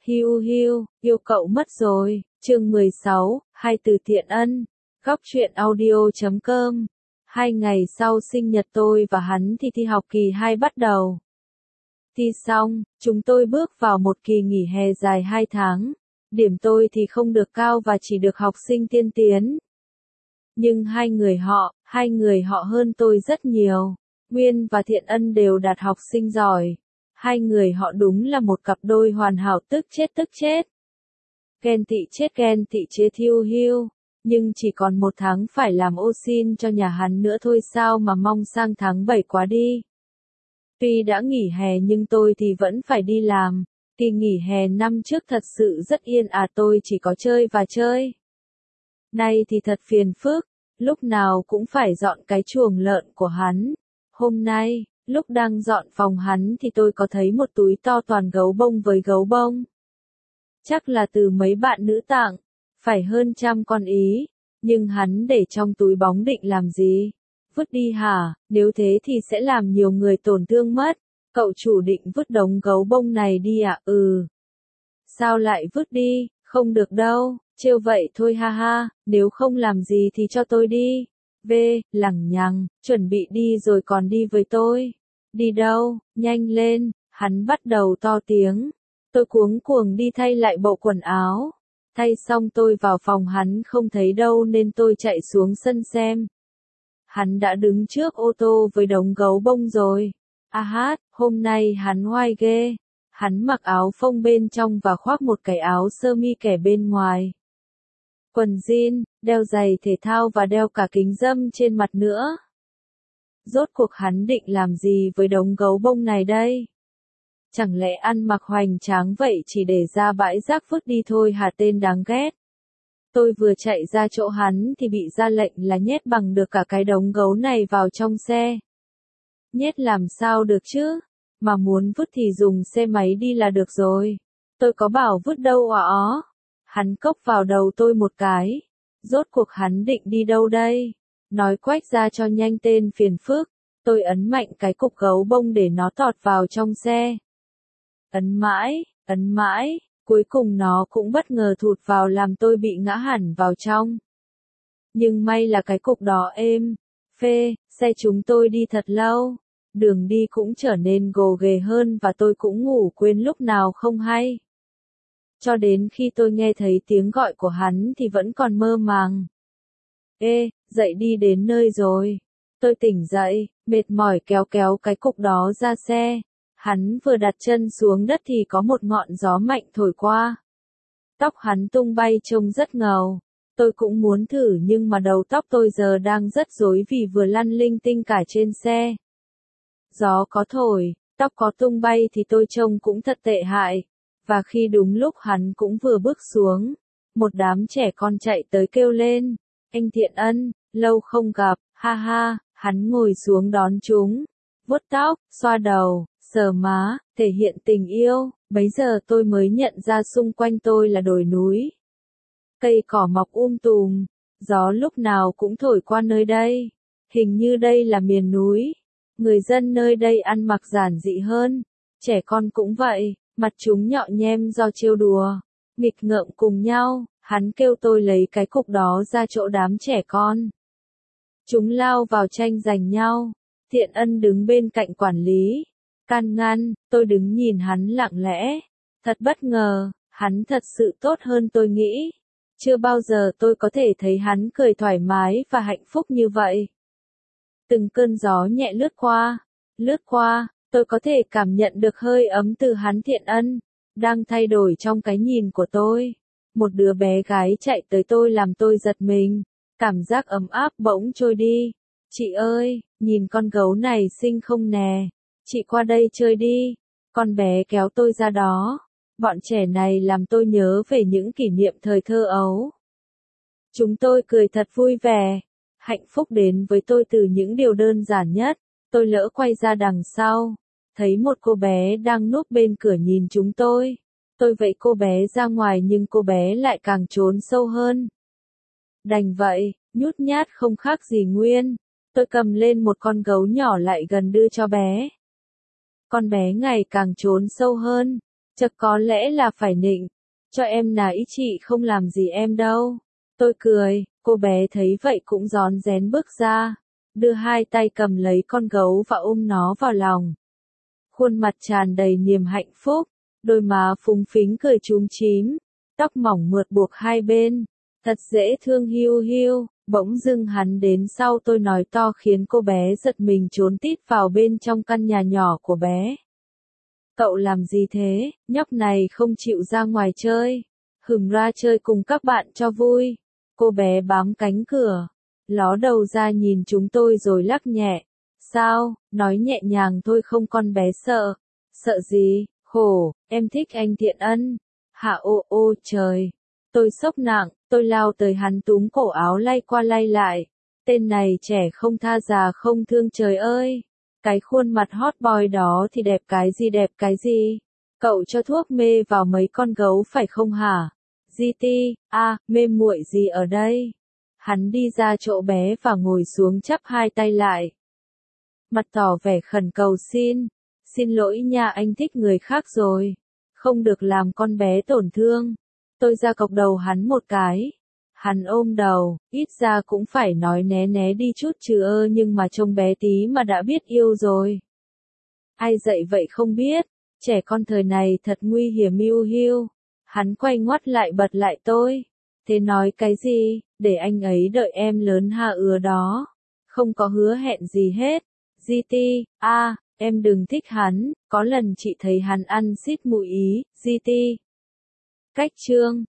Hiu hiu, yêu cậu mất rồi, chương 16, hai từ Thiện Ân, góc truyện audio.com. 2 ngày sau sinh nhật tôi và hắn thì thi học kỳ 2 bắt đầu. Thi xong, chúng tôi bước vào một kỳ nghỉ hè dài 2 tháng. Điểm tôi thì không được cao và chỉ được học sinh tiên tiến. Nhưng hai người họ hơn tôi rất nhiều. Nguyên và Thiện Ân đều đạt học sinh giỏi. Hai người họ đúng là một cặp đôi hoàn hảo tức chết. Ghen tị chết hiu hiu. Nhưng chỉ còn 1 tháng phải làm ô xin cho nhà hắn nữa thôi sao mà mong sang tháng 7 quá đi. Tuy đã nghỉ hè nhưng tôi thì vẫn phải đi làm. Kỳ nghỉ hè năm trước thật sự rất yên ả, tôi chỉ có chơi và chơi. Nay thì thật phiền phức, lúc nào cũng phải dọn cái chuồng lợn của hắn. Hôm nay, lúc đang dọn phòng hắn thì tôi có thấy một túi to toàn gấu bông với gấu bông. Chắc là từ mấy bạn nữ tặng, phải hơn 100 con ý, nhưng hắn để trong túi bóng định làm gì? Vứt đi hả? Nếu thế thì sẽ làm nhiều người tổn thương mất. Cậu chủ định vứt đống gấu bông này đi à? Ừ. Sao lại vứt đi? Không được đâu, trêu vậy thôi ha ha, nếu không làm gì thì cho tôi đi. Lằng nhằng, chuẩn bị đi rồi còn đi với tôi. Đi đâu? Nhanh lên, hắn bắt đầu to tiếng. Tôi cuống cuồng đi thay lại bộ quần áo. Thay xong tôi vào phòng hắn không thấy đâu nên tôi chạy xuống sân xem. Hắn đã đứng trước ô tô với đống gấu bông rồi. Hôm nay hắn oai ghê. Hắn mặc áo phông bên trong và khoác một cái áo sơ mi kẻ bên ngoài. Quần jean, đeo giày thể thao và đeo cả kính râm trên mặt nữa. Rốt cuộc hắn định làm gì với đống gấu bông này đây? Chẳng lẽ ăn mặc hoành tráng vậy chỉ để ra bãi rác vứt đi thôi hả, tên đáng ghét. Tôi vừa chạy ra chỗ hắn thì bị ra lệnh là nhét bằng được cả cái đống gấu này vào trong xe. Nhét làm sao được chứ? Mà muốn vứt thì dùng xe máy đi là được rồi. Tôi có bảo vứt đâu ó. Hắn cốc vào đầu tôi một cái. Rốt cuộc hắn định đi đâu đây? Nói quách ra cho nhanh tên phiền phức. Tôi ấn mạnh cái cục gấu bông để nó tọt vào trong xe. Ấn mãi, cuối cùng nó cũng bất ngờ thụt vào làm tôi bị ngã hẳn vào trong. Nhưng may là cái cục đó êm. Xe chúng tôi đi thật lâu. Đường đi cũng trở nên gồ ghề hơn và tôi cũng ngủ quên lúc nào không hay. Cho đến khi tôi nghe thấy tiếng gọi của hắn thì vẫn còn mơ màng. Dậy đi, đến nơi rồi. Tôi tỉnh dậy, mệt mỏi kéo cái cục đó ra xe. Hắn vừa đặt chân xuống đất thì có một ngọn gió mạnh thổi qua. Tóc hắn tung bay trông rất ngầu. Tôi cũng muốn thử nhưng mà đầu tóc tôi giờ đang rất rối vì vừa lăn linh tinh cả trên xe. Gió có thổi, tóc có tung bay thì tôi trông cũng thật tệ hại. Và khi đúng lúc hắn cũng vừa bước xuống, một đám trẻ con chạy tới kêu lên. Anh Thiện Ân, lâu không gặp, ha ha, hắn ngồi xuống đón chúng. Vuốt tóc, xoa đầu, sờ má, thể hiện tình yêu. Bấy giờ tôi mới nhận ra xung quanh tôi là đồi núi. Cây cỏ mọc tùm, gió lúc nào cũng thổi qua nơi đây. Hình như đây là miền núi. Người dân nơi đây ăn mặc giản dị hơn. Trẻ con cũng vậy, mặt chúng nhọ nhem do trêu đùa. Nghịch ngợm cùng nhau, hắn kêu tôi lấy cái cục đó ra chỗ đám trẻ con. Chúng lao vào tranh giành nhau. Thiện Ân đứng bên cạnh quản lý. Can ngăn, tôi đứng nhìn hắn lặng lẽ. Thật bất ngờ, hắn thật sự tốt hơn tôi nghĩ. Chưa bao giờ tôi có thể thấy hắn cười thoải mái và hạnh phúc như vậy. Từng cơn gió nhẹ lướt qua, tôi có thể cảm nhận được hơi ấm từ hắn. Thiện Ân đang thay đổi trong cái nhìn của tôi. Một đứa bé gái chạy tới tôi làm tôi giật mình. Cảm giác ấm áp bỗng trôi đi. Chị ơi, nhìn con gấu này xinh không nè. Chị qua đây chơi đi. Con bé kéo tôi ra đó. Bọn trẻ này làm tôi nhớ về những kỷ niệm thời thơ ấu. Chúng tôi cười thật vui vẻ. Hạnh phúc đến với tôi từ những điều đơn giản nhất. Tôi lỡ quay ra đằng sau. Thấy một cô bé đang núp bên cửa nhìn chúng tôi. Tôi vẫy cô bé ra ngoài nhưng cô bé lại càng trốn sâu hơn. Đành vậy, nhút nhát không khác gì Nguyên. Tôi cầm lên một con gấu nhỏ lại gần đưa cho bé. Con bé ngày càng trốn sâu hơn. Chắc có lẽ là phải nịnh. Cho em nà ý chị không làm gì em đâu. Tôi cười, cô bé thấy vậy cũng rón rén bước ra. Đưa hai tay cầm lấy con gấu và ôm nó vào lòng. Khuôn mặt tràn đầy niềm hạnh phúc. Đôi má phúng phính cười chúm chím. Tóc mỏng mượt buộc hai bên. Thật dễ thương hiu hiu. Bỗng dưng hắn đến sau tôi nói to khiến cô bé giật mình trốn tít vào bên trong căn nhà nhỏ của bé. Cậu làm gì thế, nhóc này không chịu ra ngoài chơi. Hửng ra chơi cùng các bạn cho vui. Cô bé bám cánh cửa. Ló đầu ra nhìn chúng tôi rồi lắc nhẹ. Sao, nói nhẹ nhàng thôi không con bé sợ. Sợ gì, khổ, em thích anh Thiện Ân. Hạ ô ô trời. Tôi sốc nặng, tôi lao tới hắn túm cổ áo lay qua lay lại. Tên này trẻ không tha già không thương trời ơi. Cái khuôn mặt hot boy đó thì đẹp cái gì? Cậu cho thuốc mê vào mấy con gấu phải không hả? GT, mê muội gì ở đây? Hắn đi ra chỗ bé và ngồi xuống chắp hai tay lại. Mặt tỏ vẻ khẩn cầu xin. Xin lỗi nha anh thích người khác rồi. Không được làm con bé tổn thương. Tôi ra cọc đầu hắn một cái. Hắn ôm đầu, ít ra cũng phải nói né né đi chút chứ nhưng mà trông bé tí mà đã biết yêu rồi. Ai dạy vậy không biết, trẻ con thời này thật nguy hiểm hiu hiu. Hắn quay ngoắt lại bật lại tôi. Thế nói cái gì, để anh ấy đợi em lớn ha đó. Không có hứa hẹn gì hết. GT, em đừng thích hắn, có lần chị thấy hắn ăn xít mũi ý, GT. Cách chương